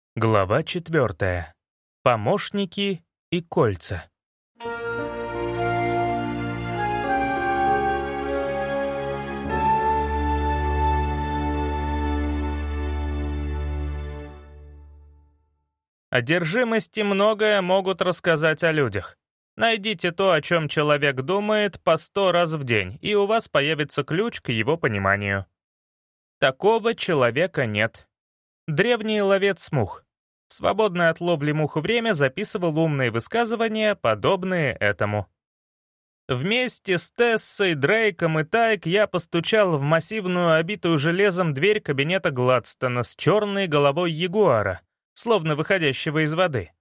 Глава 4. Помощники и кольца. Одержимости многое могут рассказать о людях. Найдите то, о чем человек думает, по 100 раз в день, и у вас появится ключ к его пониманию. Такого человека нет. Древний ловец мух. В свободное от ловли мух время записывал умные высказывания, подобные этому. Вместе с Тессой, Дрейком и Тайк я постучал в массивную, обитую железом дверь кабинета Гладстона с черной головой ягуара, словно выходящего из воды.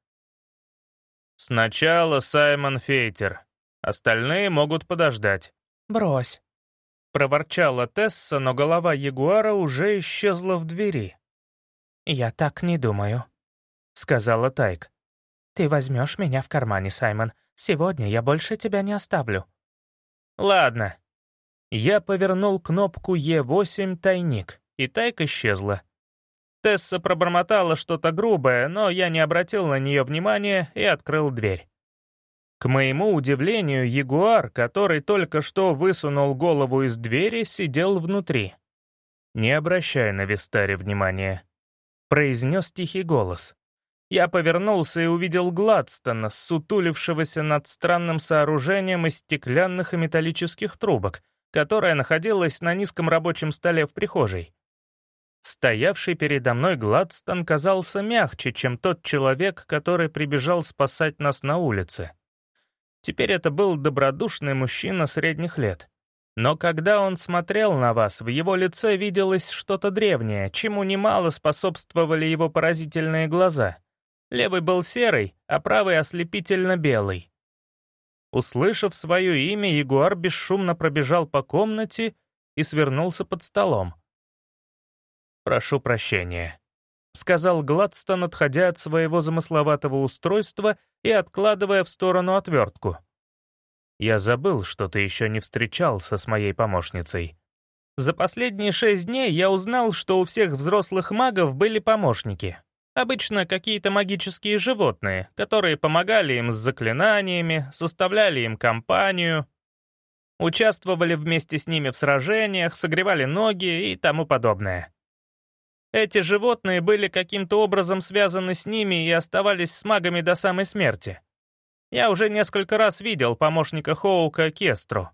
«Сначала Саймон Фейтер. Остальные могут подождать». «Брось», — проворчала Тесса, но голова ягуара уже исчезла в двери. «Я так не думаю», — сказала Тайк. «Ты возьмешь меня в кармане, Саймон. Сегодня я больше тебя не оставлю». «Ладно». Я повернул кнопку Е8 «Тайник», и Тайк исчезла. Тесса пробормотала что-то грубое, но я не обратил на нее внимания и открыл дверь. К моему удивлению, ягуар, который только что высунул голову из двери, сидел внутри. «Не обращай на Вестаре внимания», — произнес тихий голос. Я повернулся и увидел Гладстона, сутулившегося над странным сооружением из стеклянных и металлических трубок, которое находилось на низком рабочем столе в прихожей. Стоявший передо мной Гладстон казался мягче, чем тот человек, который прибежал спасать нас на улице. Теперь это был добродушный мужчина средних лет. Но когда он смотрел на вас, в его лице виделось что-то древнее, чему немало способствовали его поразительные глаза. Левый был серый, а правый ослепительно белый. Услышав свое имя, ягуар бесшумно пробежал по комнате и свернулся под столом. «Прошу прощения», — сказал Гладстон, отходя от своего замысловатого устройства и откладывая в сторону отвертку. «Я забыл, что ты еще не встречался с моей помощницей. За последние 6 дней я узнал, что у всех взрослых магов были помощники. Обычно какие-то магические животные, которые помогали им с заклинаниями, составляли им компанию, участвовали вместе с ними в сражениях, согревали ноги и тому подобное. Эти животные были каким-то образом связаны с ними и оставались с магами до самой смерти. Я уже несколько раз видел помощника Хоука Кестру.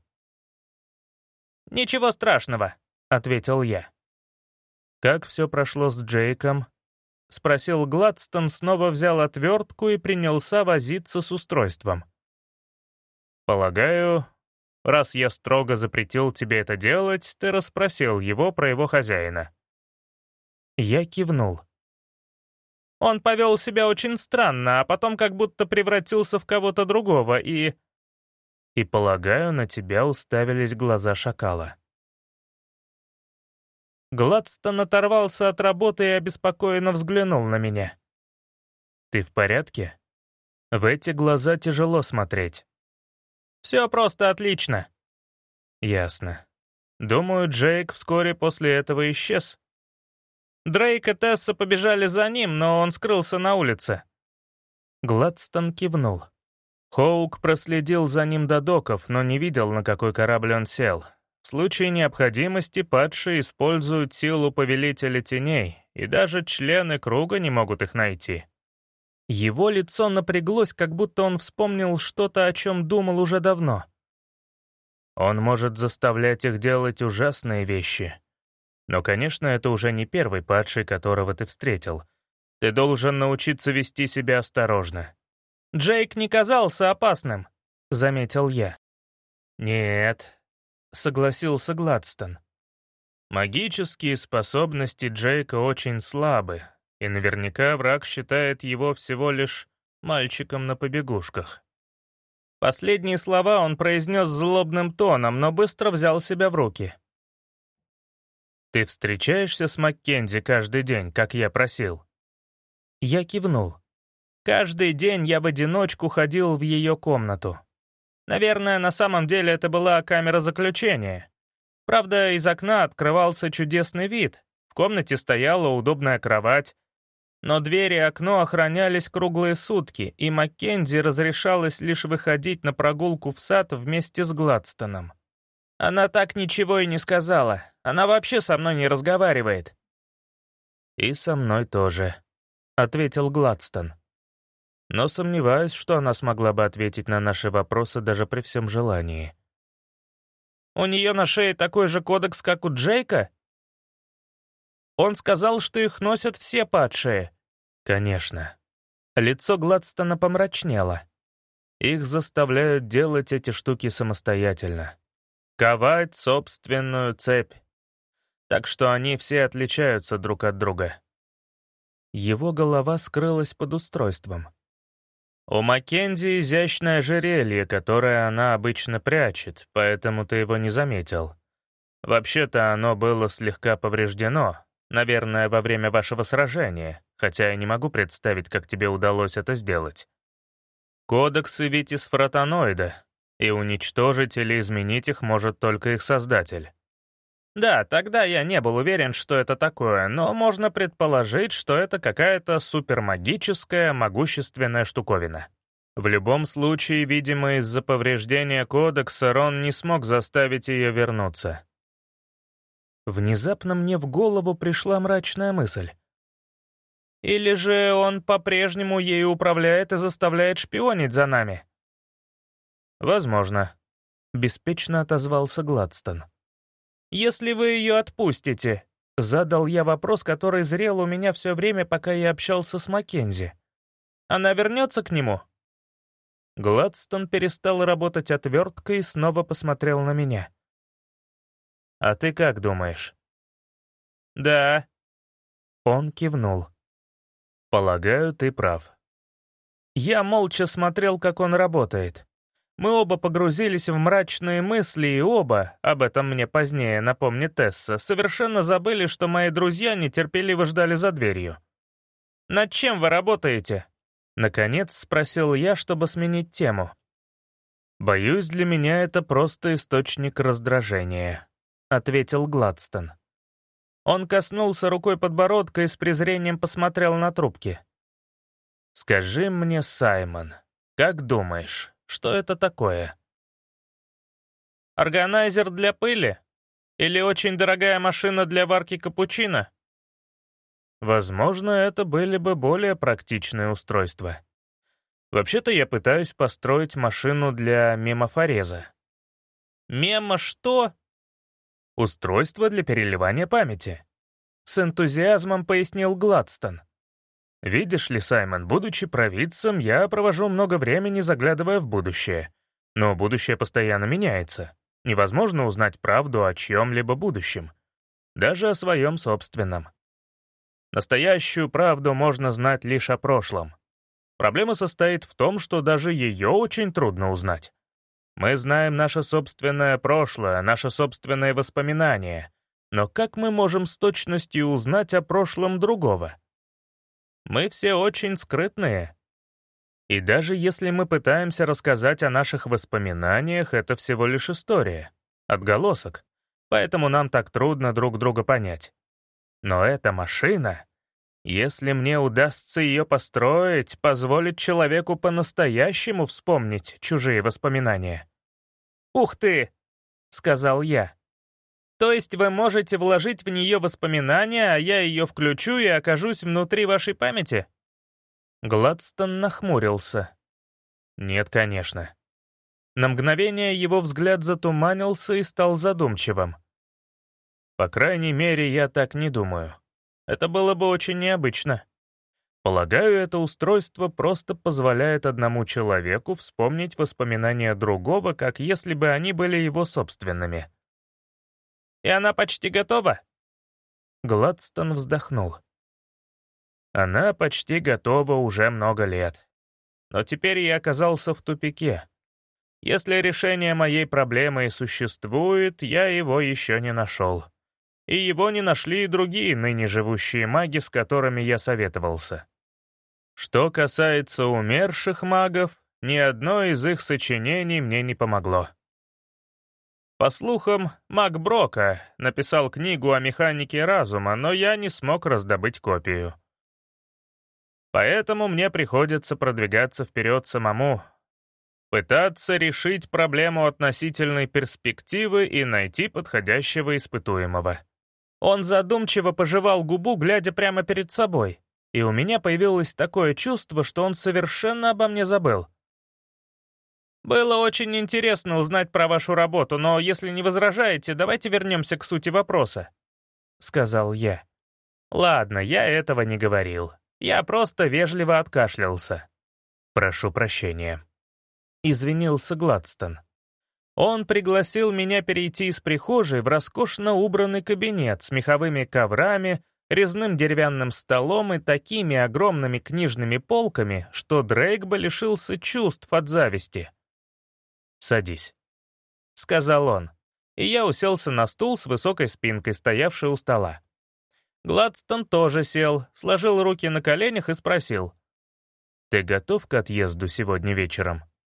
«Ничего страшного», — ответил я. «Как все прошло с Джейком?» — спросил Гладстон, снова взял отвертку и принялся возиться с устройством. «Полагаю, раз я строго запретил тебе это делать, ты расспросил его про его хозяина». Я кивнул. Он повел себя очень странно, а потом как будто превратился в кого-то другого, и, полагаю, на тебя уставились глаза шакала. Гладстон оторвался от работы и обеспокоенно взглянул на меня. «Ты в порядке? В эти глаза тяжело смотреть». «Все просто отлично». «Ясно. Думаю, Джейк вскоре после этого исчез». Дрейк и Тесса побежали за ним, но он скрылся на улице. Гладстон кивнул. Хоук проследил за ним до доков, но не видел, на какой корабль он сел. В случае необходимости падшие используют силу Повелителя Теней, и даже члены круга не могут их найти. Его лицо напряглось, как будто он вспомнил что-то, о чем думал уже давно. Он может заставлять их делать ужасные вещи. Но, конечно, это уже не первый падший, которого ты встретил. Ты должен научиться вести себя осторожно. «Джейк не казался опасным», — заметил я. «Нет», — согласился Гладстон. «Магические способности Джейка очень слабы, и наверняка враг считает его всего лишь мальчиком на побегушках». Последние слова он произнес злобным тоном, но быстро взял себя в руки. «Ты встречаешься с Маккензи каждый день, как я просил?» Я кивнул. Каждый день я в одиночку ходил в ее комнату. Наверное, на самом деле это была камера заключения. Правда, из окна открывался чудесный вид. В комнате стояла удобная кровать. Но дверь и окно охранялись круглые сутки, и Маккензи разрешалось лишь выходить на прогулку в сад вместе с Гладстоном. Она так ничего и не сказала. Она вообще со мной не разговаривает. «И со мной тоже», — ответил Гладстон. «Но сомневаюсь, что она смогла бы ответить на наши вопросы даже при всем желании». «У нее на шее такой же кодекс, как у Джейка?» «Он сказал, что их носят все падшие». «Конечно». Лицо Гладстона помрачнело. Их заставляют делать эти штуки самостоятельно. Ковать собственную цепь. Так что они все отличаются друг от друга. Его голова скрылась под устройством. У Маккензи изящное ожерелье, которое она обычно прячет, поэтому ты его не заметил. Вообще-то оно было слегка повреждено, наверное, во время вашего сражения, хотя я не могу представить, как тебе удалось это сделать. Кодексы ведь из фротоноида, и уничтожить или изменить их может только их создатель. Да, тогда я не был уверен, что это такое, но можно предположить, что это какая-то супермагическая, могущественная штуковина. В любом случае, видимо, из-за повреждения кодекса Рон не смог заставить ее вернуться. Внезапно мне в голову пришла мрачная мысль. Или же он по-прежнему ею управляет и заставляет шпионить за нами? Возможно, беспечно отозвался Гладстон. «Если вы ее отпустите», — задал я вопрос, который зрел у меня все время, пока я общался с Маккензи. «Она вернется к нему?» Гладстон перестал работать отверткой и снова посмотрел на меня. «А ты как думаешь?» «Да». Он кивнул. «Полагаю, ты прав». Я молча смотрел, как он работает. Мы оба погрузились в мрачные мысли, и оба, об этом мне позднее напомнит Тесса, совершенно забыли, что мои друзья нетерпеливо ждали за дверью. «Над чем вы работаете?» Наконец спросил я, чтобы сменить тему. «Боюсь, для меня это просто источник раздражения», — ответил Гладстон. Он коснулся рукой подбородка и с презрением посмотрел на трубки. «Скажи мне, Саймон, как думаешь, что это такое?» «Органайзер для пыли? Или очень дорогая машина для варки капучино?» Возможно, это были бы более практичные устройства. Вообще-то я пытаюсь построить машину для мемофореза. «Мемо что?» «Устройство для переливания памяти», — с энтузиазмом пояснил Гладстон. «Видишь ли, Саймон, будучи провидцем, я провожу много времени, заглядывая в будущее. Но будущее постоянно меняется. Невозможно узнать правду о чьем-либо будущем. Даже о своем собственном. Настоящую правду можно знать лишь о прошлом. Проблема состоит в том, что даже ее очень трудно узнать. Мы знаем наше собственное прошлое, наши собственные воспоминания. Но как мы можем с точностью узнать о прошлом другого? Мы все очень скрытные. И даже если мы пытаемся рассказать о наших воспоминаниях, это всего лишь история, отголосок, поэтому нам так трудно друг друга понять. Но эта машина, если мне удастся ее построить, позволит человеку по-настоящему вспомнить чужие воспоминания. «Ух ты!» — сказал я. «То есть вы можете вложить в нее воспоминания, а я ее включу и окажусь внутри вашей памяти?» Гладстон нахмурился. «Нет, конечно». На мгновение его взгляд затуманился и стал задумчивым. «По крайней мере, я так не думаю. Это было бы очень необычно. Полагаю, это устройство просто позволяет одному человеку вспомнить воспоминания другого, как если бы они были его собственными». «И она почти готова?» Гладстон вздохнул. «Она почти готова уже много лет. Но теперь я оказался в тупике. Если решение моей проблемы и существует, я его еще не нашел. И его не нашли и другие ныне живущие маги, с которыми я советовался. Что касается умерших магов, ни одно из их сочинений мне не помогло. По слухам, маг Брока написал книгу о механике разума, но я не смог раздобыть копию. Поэтому мне приходится продвигаться вперед самому, пытаться решить проблему относительной перспективы и найти подходящего испытуемого». Он задумчиво пожевал губу, глядя прямо перед собой, и у меня появилось такое чувство, что он совершенно обо мне забыл. «Было очень интересно узнать про вашу работу, но если не возражаете, давайте вернемся к сути вопроса», — сказал я. «Ладно, я этого не говорил. Я просто вежливо откашлялся. Прошу прощения». Извинился Гладстон. Он пригласил меня перейти из прихожей в роскошно убранный кабинет с меховыми коврами, резным деревянным столом и такими огромными книжными полками, что Дрейк бы лишился чувств от зависти. «Садись», — сказал он, и я уселся на стул с высокой спинкой, стоявший у стола. Гладстон тоже сел, сложил руки на коленях и спросил: «Ты готов к отъезду сегодня вечером?»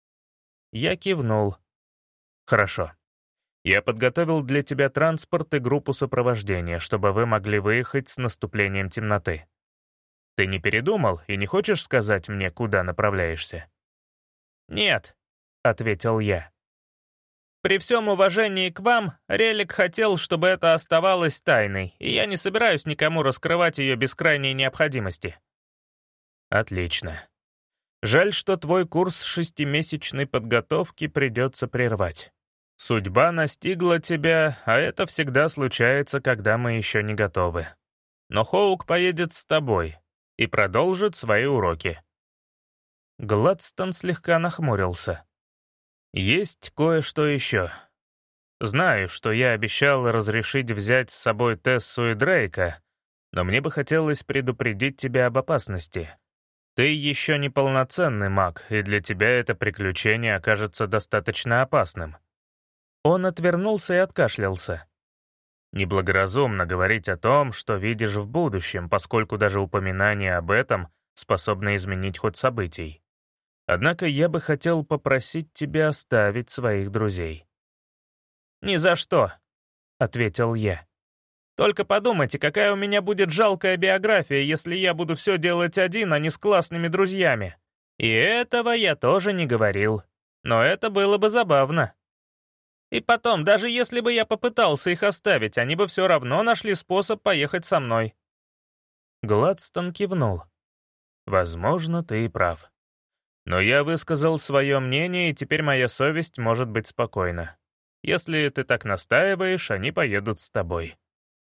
Я кивнул. «Хорошо. Я подготовил для тебя транспорт и группу сопровождения, чтобы вы могли выехать с наступлением темноты. Ты не передумал и не хочешь сказать мне, куда направляешься?» «Нет», — ответил я. «При всем уважении к вам, Релик хотел, чтобы это оставалось тайной, и я не собираюсь никому раскрывать ее без крайней необходимости». «Отлично. Жаль, что твой курс 6-месячной подготовки придется прервать. Судьба настигла тебя, а это всегда случается, когда мы еще не готовы. Но Хоук поедет с тобой и продолжит свои уроки». Гладстон слегка нахмурился. «Есть кое-что еще. Знаю, что я обещал разрешить взять с собой Тессу и Дрейка, но мне бы хотелось предупредить тебя об опасности. Ты еще не полноценный маг, и для тебя это приключение окажется достаточно опасным». Он отвернулся и откашлялся. «Неблагоразумно говорить о том, что видишь в будущем, поскольку даже упоминание об этом способно изменить ход событий. Однако я бы хотел попросить тебя оставить своих друзей». «Ни за что», — ответил я. «Только подумайте, какая у меня будет жалкая биография, если я буду все делать один, а не с классными друзьями. И этого я тоже не говорил. Но это было бы забавно. И потом, даже если бы я попытался их оставить, они бы все равно нашли способ поехать со мной». Гладстон кивнул. «Возможно, ты и прав. Но я высказал свое мнение, и теперь моя совесть может быть спокойна. Если ты так настаиваешь, они поедут с тобой».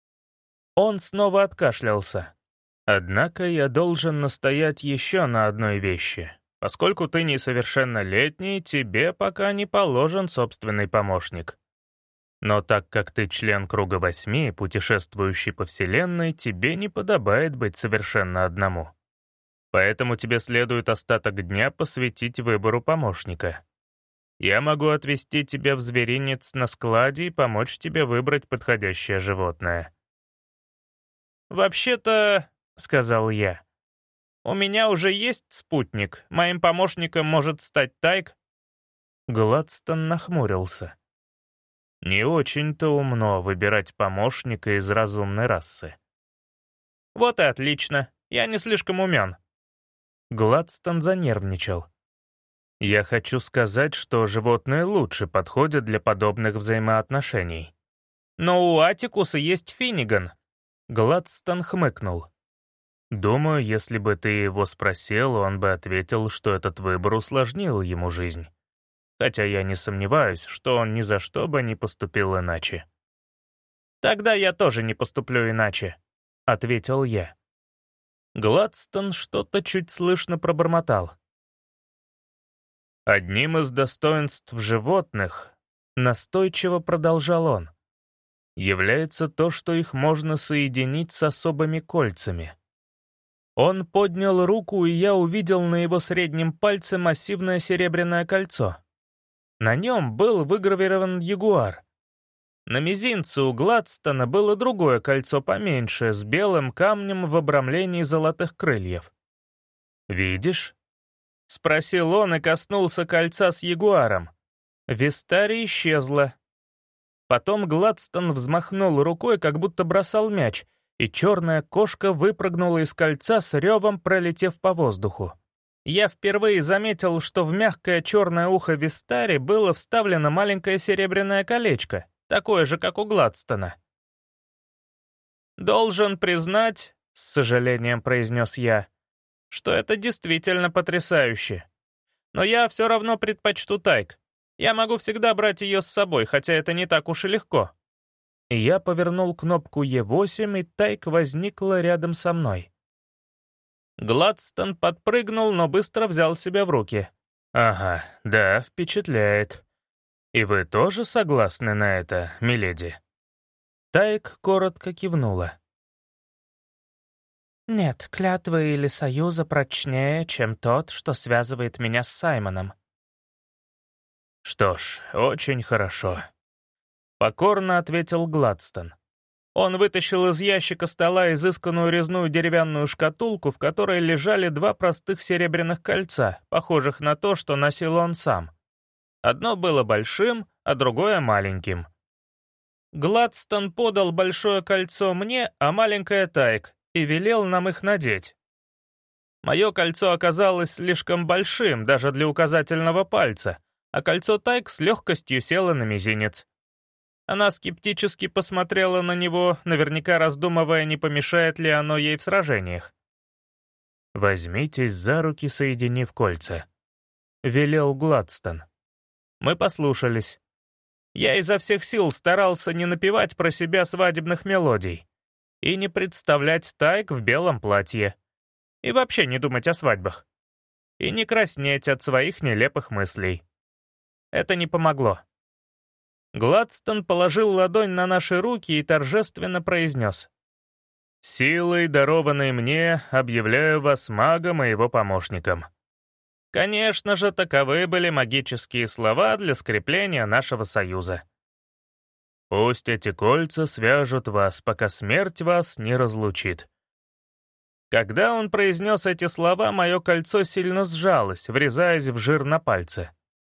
Он снова откашлялся. «Однако я должен настоять еще на одной вещи. Поскольку ты несовершеннолетний, тебе пока не положен собственный помощник. Но так как ты член Круга 8, путешествующий по Вселенной, тебе не подобает быть совершенно одному. Поэтому тебе следует остаток дня посвятить выбору помощника. Я могу отвезти тебя в зверинец на складе и помочь тебе выбрать подходящее животное». «Вообще-то», — сказал я, — «у меня уже есть спутник. Моим помощником может стать Тайк». Гладстон нахмурился. «Не очень-то умно выбирать помощника из разумной расы». «Вот и отлично. Я не слишком умен». Гладстон занервничал. «Я хочу сказать, что животные лучше подходят для подобных взаимоотношений». «Но у Атикуса есть Финниган». Гладстон хмыкнул. «Думаю, если бы ты его спросил, он бы ответил, что этот выбор усложнил ему жизнь. Хотя я не сомневаюсь, что он ни за что бы не поступил иначе». «Тогда я тоже не поступлю иначе», — ответил я. Гладстон что-то чуть слышно пробормотал. «Одним из достоинств животных, — настойчиво продолжал он, — является то, что их можно соединить с особыми кольцами». Он поднял руку, и я увидел на его среднем пальце массивное серебряное кольцо. На нем был выгравирован ягуар. На мизинце у Гладстона было другое кольцо поменьше, с белым камнем в обрамлении золотых крыльев. «Видишь?» — спросил он и коснулся кольца с ягуаром. Вистари исчезла. Потом Гладстон взмахнул рукой, как будто бросал мяч, и черная кошка выпрыгнула из кольца с ревом, пролетев по воздуху. Я впервые заметил, что в мягкое черное ухо Вистари было вставлено маленькое серебряное колечко, такое же, как у Гладстона. «Должен признать», — с сожалением произнес я, «что это действительно потрясающе. Но я все равно предпочту Тайк. Я могу всегда брать ее с собой, хотя это не так уж и легко». И я повернул кнопку Е8, и Тайк возникла рядом со мной. Гладстон подпрыгнул, но быстро взял себя в руки. «Ага, да, впечатляет. И вы тоже согласны на это, миледи?» Тайк коротко кивнула. «Нет клятвы или союза прочнее, чем тот, что связывает меня с Саймоном». «Что ж, очень хорошо», — покорно ответил Гладстон. Он вытащил из ящика стола изысканную резную деревянную шкатулку, в которой лежали два простых серебряных кольца, похожих на то, что носил он сам. Одно было большим, а другое маленьким. Гладстон подал большое кольцо мне, а маленькое Тайк, и велел нам их надеть. Мое кольцо оказалось слишком большим, даже для указательного пальца, а кольцо Тайк с легкостью село на мизинец. Она скептически посмотрела на него, наверняка раздумывая, не помешает ли оно ей в сражениях. «Возьмитесь за руки, соединив кольца», — велел Гладстон. Мы послушались. Я изо всех сил старался не напевать про себя свадебных мелодий и не представлять Тайк в белом платье, и вообще не думать о свадьбах, и не краснеть от своих нелепых мыслей. Это не помогло. Гладстон положил ладонь на наши руки и торжественно произнес: «Силой, дарованной мне, объявляю вас магом и его помощником». Конечно же, таковы были магические слова для скрепления нашего союза. «Пусть эти кольца свяжут вас, пока смерть вас не разлучит». Когда он произнес эти слова, мое кольцо сильно сжалось, врезаясь в жир на пальце.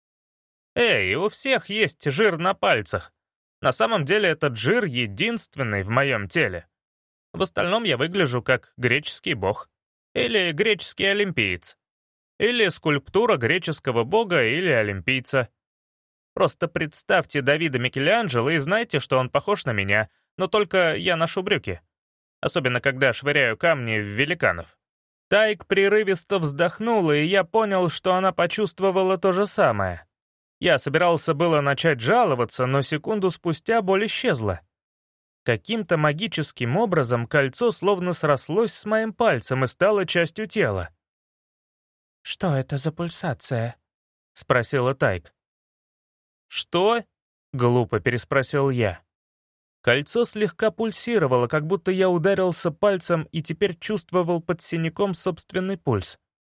Эй, у всех есть жир на пальцах. На самом деле этот жир единственный в моем теле. В остальном я выгляжу как греческий бог. Или греческий олимпиец. Или скульптура греческого бога или олимпийца. Просто представьте Давида Микеланджело и знайте, что он похож на меня, но только я ношу брюки. Особенно, когда швыряю камни в великанов. Тайк прерывисто вздохнула, и я понял, что она почувствовала то же самое. Я собирался было начать жаловаться, но секунду спустя боль исчезла. Каким-то магическим образом кольцо словно срослось с моим пальцем и стало частью тела. «Что это за пульсация?» — спросила Тайк. «Что?» — глупо переспросил я. Кольцо слегка пульсировало, как будто я ударился пальцем и теперь чувствовал под синяком собственный пульс.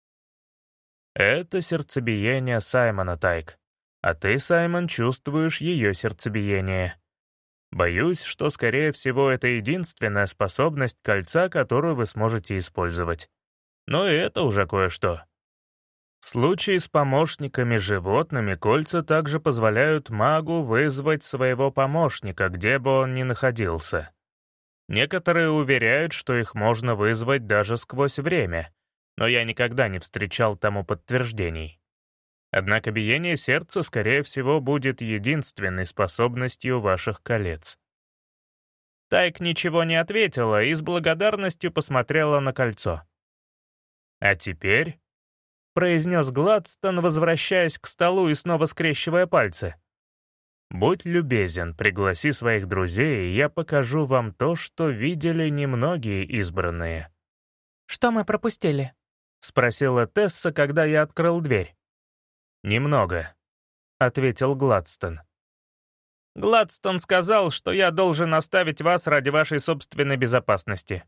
«Это сердцебиение Саймона, Тайк. А ты, Саймон, чувствуешь ее сердцебиение. Боюсь, что, скорее всего, это единственная способность кольца, которую вы сможете использовать. Но и это уже кое-что. В случае с помощниками-животными кольца также позволяют магу вызвать своего помощника, где бы он ни находился. Некоторые уверяют, что их можно вызвать даже сквозь время, но я никогда не встречал тому подтверждений. Однако биение сердца, скорее всего, будет единственной способностью ваших колец». Тайк ничего не ответила и с благодарностью посмотрела на кольцо. «А теперь», — произнес Гладстон, возвращаясь к столу и снова скрещивая пальцы, «будь любезен, пригласи своих друзей, и я покажу вам то, что видели немногие избранные». «Что мы пропустили?» — спросила Тесса, когда я открыл дверь. «Немного», — ответил Гладстон. «Гладстон сказал, что я должен оставить вас ради вашей собственной безопасности».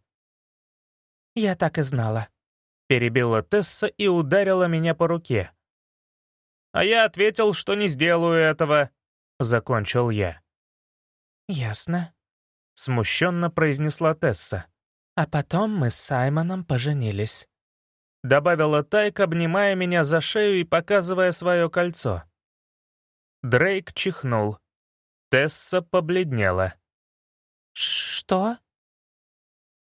«Я так и знала», — перебила Тесса и ударила меня по руке. «А я ответил, что не сделаю этого», — закончил я. «Ясно», — смущенно произнесла Тесса. «А потом мы с Саймоном поженились», — добавила Тайк, обнимая меня за шею и показывая свое кольцо. Дрейк чихнул. Тесса побледнела. «Что?»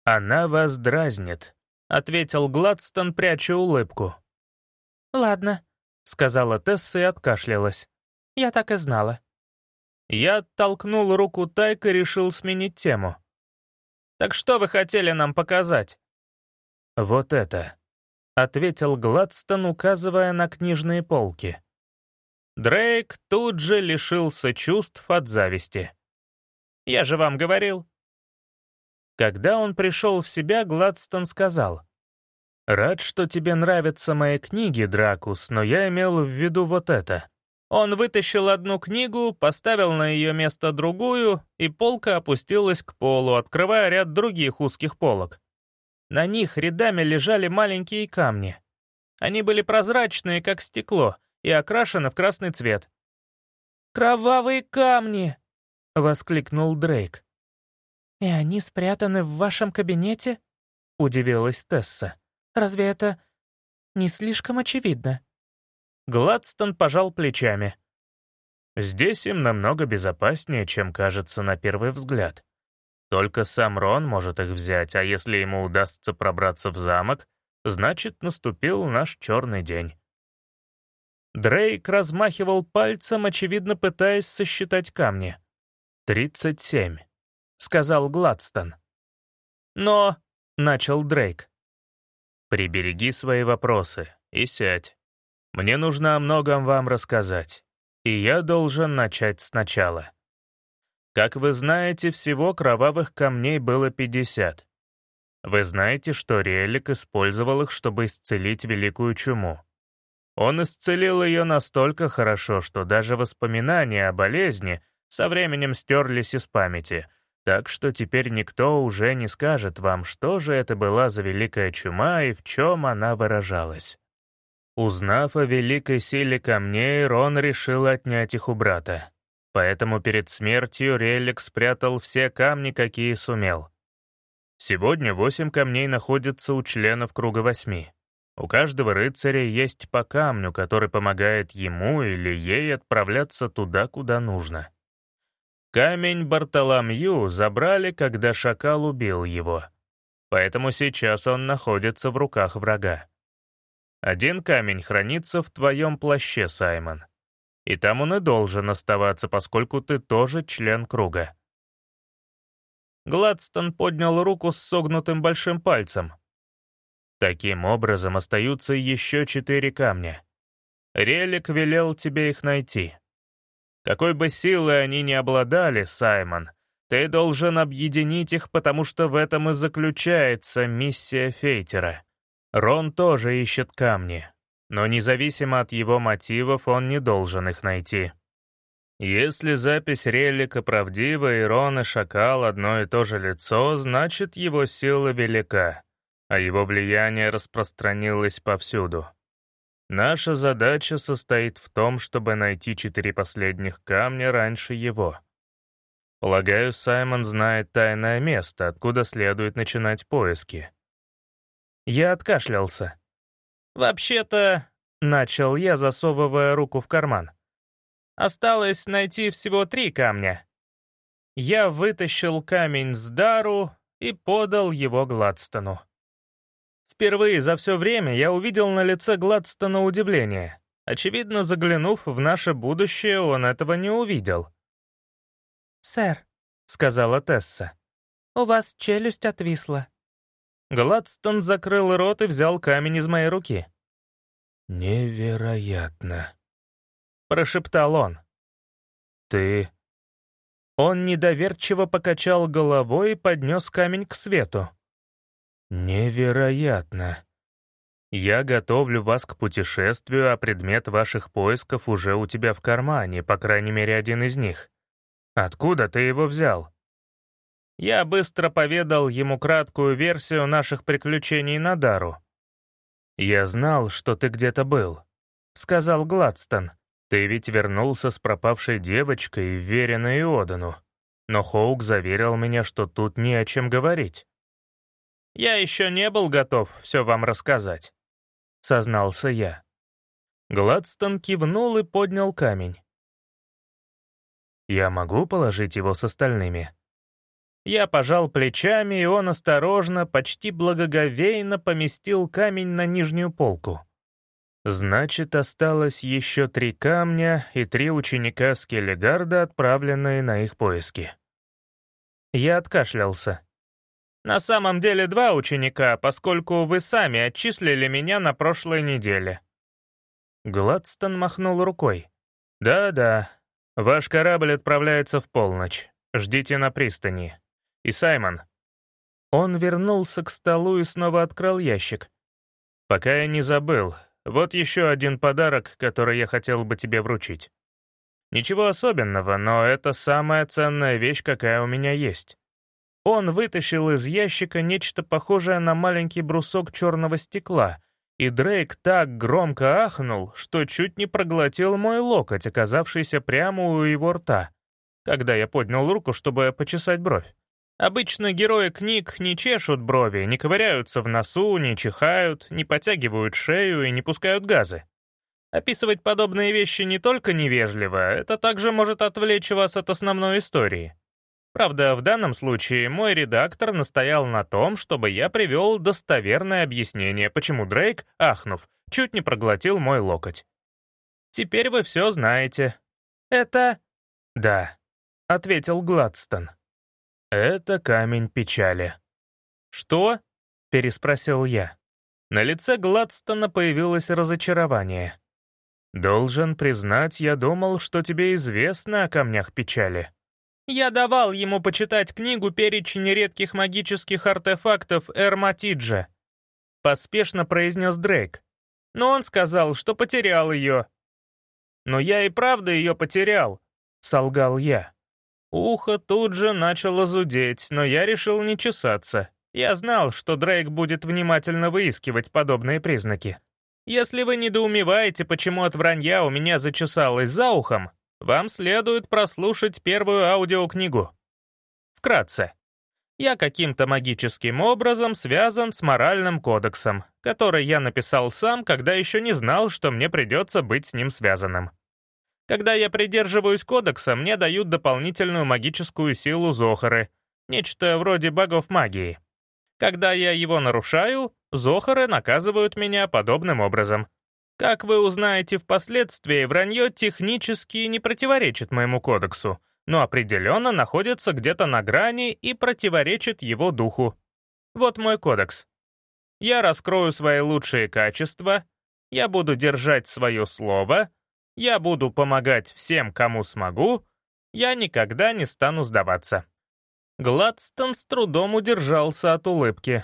«Она вас дразнит», — ответил Гладстон, пряча улыбку. «Ладно», — сказала Тесса и откашлялась. «Я так и знала». Я оттолкнул руку Тайка и решил сменить тему. «Так что вы хотели нам показать?» «Вот это», — ответил Гладстон, указывая на книжные полки. Дрейк тут же лишился чувств от зависти. «Я же вам говорил». Когда он пришел в себя, Гладстон сказал: «Рад, что тебе нравятся мои книги, Дракус, но я имел в виду вот это». Он вытащил одну книгу, поставил на ее место другую, и полка опустилась к полу, открывая ряд других узких полок. На них рядами лежали маленькие камни. Они были прозрачные, как стекло, и окрашены в красный цвет. «Кровавые камни!» — воскликнул Дрейк. «И они спрятаны в вашем кабинете?» — удивилась Тесса. «Разве это не слишком очевидно?» Гладстон пожал плечами. «Здесь им намного безопаснее, чем кажется на первый взгляд. Только сам Рон может их взять, а если ему удастся пробраться в замок, значит, наступил наш черный день». Дрейк размахивал пальцем, очевидно, пытаясь сосчитать камни. 37, сказал Гладстон. «Но...» — начал Дрейк. «Прибереги свои вопросы и сядь. Мне нужно о многом вам рассказать, и я должен начать сначала. Как вы знаете, всего кровавых камней было 50. Вы знаете, что Релик использовал их, чтобы исцелить Великую Чуму. Он исцелил ее настолько хорошо, что даже воспоминания о болезни со временем стерлись из памяти, так что теперь никто уже не скажет вам, что же это была за Великая Чума и в чем она выражалась. Узнав о великой силе камней, Рон решил отнять их у брата. Поэтому перед смертью Релик спрятал все камни, какие сумел. Сегодня 8 камней находятся у членов Круга 8. У каждого рыцаря есть по камню, который помогает ему или ей отправляться туда, куда нужно. Камень Бартоломью забрали, когда шакал убил его. Поэтому сейчас он находится в руках врага. Один камень хранится в твоем плаще, Саймон. И там он и должен оставаться, поскольку ты тоже член круга. Гладстон поднял руку с согнутым большим пальцем. Таким образом, остаются еще 4 камня. Релик велел тебе их найти. Какой бы силой они ни обладали, Саймон, ты должен объединить их, потому что в этом и заключается миссия Фейтера. Рон тоже ищет камни, но независимо от его мотивов он не должен их найти. Если запись Релика правдива и Рон и Шакал одно и то же лицо, значит его сила велика, а его влияние распространилось повсюду. Наша задача состоит в том, чтобы найти 4 последних камня раньше его. Полагаю, Саймон знает тайное место, откуда следует начинать поиски. Я откашлялся. «Вообще-то...» — начал я, засовывая руку в карман. «Осталось найти всего 3 камня». Я вытащил камень с дару и подал его Гладстону. Впервые за все время я увидел на лице Гладстона удивление. Очевидно, заглянув в наше будущее, он этого не увидел. «Сэр», — сказала Тесса, — «у вас челюсть отвисла». Гладстон закрыл рот и взял камень из моей руки. «Невероятно», — прошептал он. «Ты...» Он недоверчиво покачал головой и поднес камень к свету. «Невероятно. Я готовлю вас к путешествию, а предмет ваших поисков уже у тебя в кармане, по крайней мере, один из них. Откуда ты его взял?» Я быстро поведал ему краткую версию наших приключений на Дару. «Я знал, что ты где-то был», — сказал Гладстон. «Ты ведь вернулся с пропавшей девочкой, вверенной Иодану. Но Хоук заверил меня, что тут не о чем говорить». «Я еще не был готов все вам рассказать», — сознался я. Гладстон кивнул и поднял камень. «Я могу положить его с остальными?» Я пожал плечами, и он осторожно, почти благоговейно поместил камень на нижнюю полку. Значит, осталось еще 3 камня и 3 ученика Скеллигарда, отправленные на их поиски. Я откашлялся. На самом деле 2 ученика, поскольку вы сами отчислили меня на прошлой неделе. Гладстон махнул рукой. «Да-да, ваш корабль отправляется в полночь. Ждите на пристани. И Саймон». Он вернулся к столу и снова открыл ящик. «Пока я не забыл, вот еще один подарок, который я хотел бы тебе вручить. Ничего особенного, но это самая ценная вещь, какая у меня есть». Он вытащил из ящика нечто похожее на маленький брусок черного стекла, и Дрейк так громко ахнул, что чуть не проглотил мой локоть, оказавшийся прямо у его рта, когда я поднял руку, чтобы почесать бровь. Обычно герои книг не чешут брови, не ковыряются в носу, не чихают, не подтягивают шею и не пускают газы. Описывать подобные вещи не только невежливо, это также может отвлечь вас от основной истории. Правда, в данном случае мой редактор настоял на том, чтобы я привел достоверное объяснение, почему Дрейк, ахнув, чуть не проглотил мой локоть. Теперь вы все знаете. Это... Да, ответил Гладстон. Это камень печали. Что? Переспросил я. На лице Гладстона появилось разочарование. Должен признать, я думал, что тебе известно о камнях печали. Я давал ему почитать книгу «Перечень редких магических артефактов Эрматиджа», — поспешно произнес Дрейк. Но он сказал, что потерял ее. «Но я и правда ее потерял», — солгал я. Ухо тут же начало зудеть, но я решил не чесаться. Я знал, что Дрейк будет внимательно выискивать подобные признаки. Если вы недоумеваете, почему от вранья у меня зачесалось за ухом, вам следует прослушать первую аудиокнигу. Вкратце. Я каким-то магическим образом связан с моральным кодексом, который я написал сам, когда еще не знал, что мне придется быть с ним связанным. Когда я придерживаюсь кодекса, мне дают дополнительную магическую силу Зохары, нечто вроде богов магии. Когда я его нарушаю, Зохары наказывают меня подобным образом. Как вы узнаете впоследствии, вранье технически не противоречит моему кодексу, но определенно находится где-то на грани и противоречит его духу. Вот мой кодекс. Я раскрою свои лучшие качества, я буду держать свое слово, я буду помогать всем, кому смогу, я никогда не стану сдаваться. Гладстон с трудом удержался от улыбки.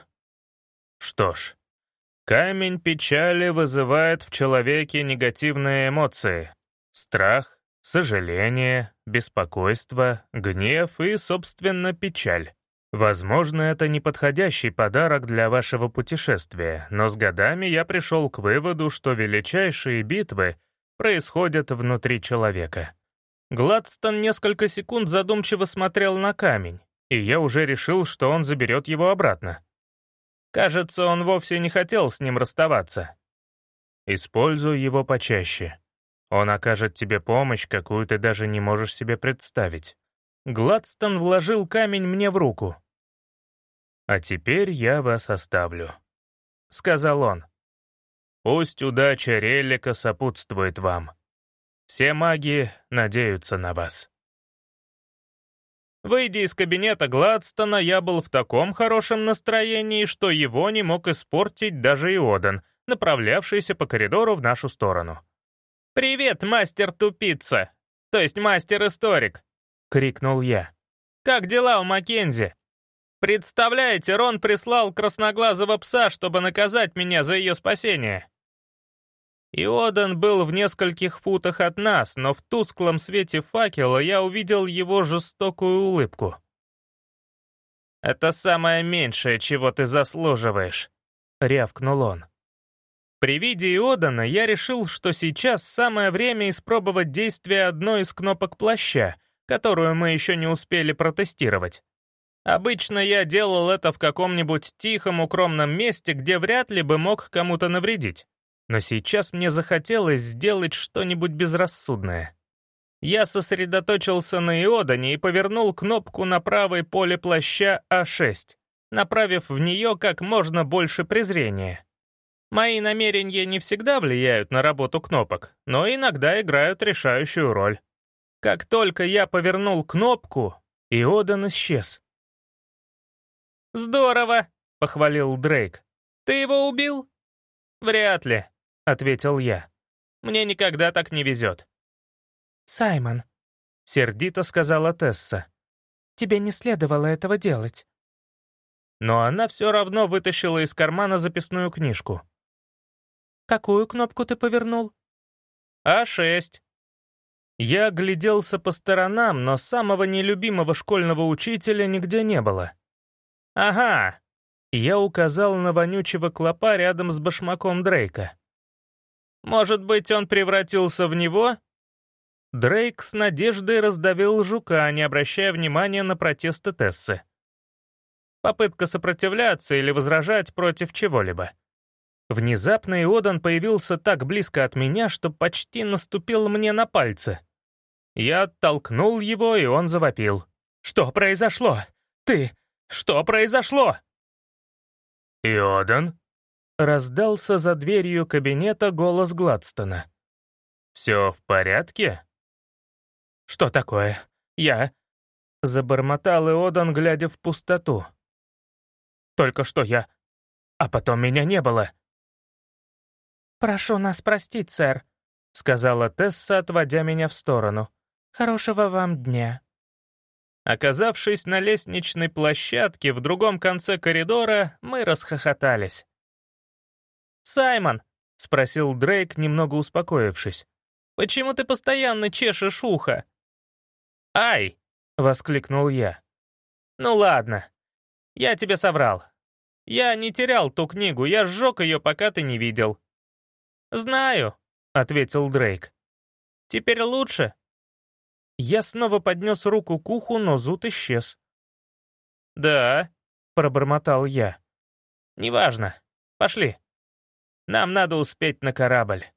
Что ж, камень печали вызывает в человеке негативные эмоции. Страх, сожаление, беспокойство, гнев и, собственно, печаль. Возможно, это неподходящий подарок для вашего путешествия, но с годами я пришел к выводу, что величайшие битвы происходят внутри человека. Гладстон несколько секунд задумчиво смотрел на камень, и я уже решил, что он заберет его обратно. Кажется, он вовсе не хотел с ним расставаться. Используй его почаще. Он окажет тебе помощь, какую ты даже не можешь себе представить. Гладстон вложил камень мне в руку. «А теперь я вас оставлю», — сказал он. «Пусть удача Релика сопутствует вам. Все маги надеются на вас». Выйдя из кабинета Гладстона, я был в таком хорошем настроении, что его не мог испортить даже Иодан, направлявшийся по коридору в нашу сторону. «Привет, мастер-тупица! То есть мастер-историк!» — крикнул я. «Как дела у Маккензи? Представляете, Рон прислал красноглазого пса, чтобы наказать меня за ее спасение». Иодан был в нескольких футах от нас, но в тусклом свете факела я увидел его жестокую улыбку. «Это самое меньшее, чего ты заслуживаешь», — рявкнул он. При виде Иодана я решил, что сейчас самое время испробовать действие одной из кнопок плаща, которую мы еще не успели протестировать. Обычно я делал это в каком-нибудь тихом укромном месте, где вряд ли бы мог кому-то навредить. Но сейчас мне захотелось сделать что-нибудь безрассудное. Я сосредоточился на Иодане и повернул кнопку на правой поле плаща А6, направив в нее как можно больше презрения. Мои намерения не всегда влияют на работу кнопок, но иногда играют решающую роль. Как только я повернул кнопку, Иодан исчез. «Здорово!» — похвалил Дрейк. «Ты его убил?» «Вряд ли», — ответил я. «Мне никогда так не везет». «Саймон», — сердито сказала Тесса. «тебе не следовало этого делать». Но она все равно вытащила из кармана записную книжку. «Какую кнопку ты повернул?» А6. Я огляделся по сторонам, но самого нелюбимого школьного учителя нигде не было. «Ага!» Я указал на вонючего клопа рядом с башмаком Дрейка. «Может быть, он превратился в него?» Дрейк с надеждой раздавил жука, не обращая внимания на протесты Тессы. Попытка сопротивляться или возражать против чего-либо. Внезапно Иодан появился так близко от меня, что почти наступил мне на пальцы. Я оттолкнул его, и он завопил. «Что произошло? Ты... Что произошло?» «Иодан?» — раздался за дверью кабинета голос Гладстона. «Все в порядке?» «Что такое? Я...» — забормотал Иодан, глядя в пустоту. «Только что я... А потом меня не было». «Прошу нас простить, сэр», — сказала Тесса, отводя меня в сторону. «Хорошего вам дня». Оказавшись на лестничной площадке в другом конце коридора, мы расхохотались. «Саймон», — спросил Дрейк, немного успокоившись, «почему ты постоянно чешешь ухо?» «Ай!» — воскликнул я. «Ну ладно, я тебе соврал. Я не терял ту книгу, я сжег ее, пока ты не видел». «Знаю», — ответил Дрейк. «Теперь лучше?» Я снова поднес руку к уху, но зуд исчез. «Да», — пробормотал я. «Неважно. Пошли. Нам надо успеть на корабль».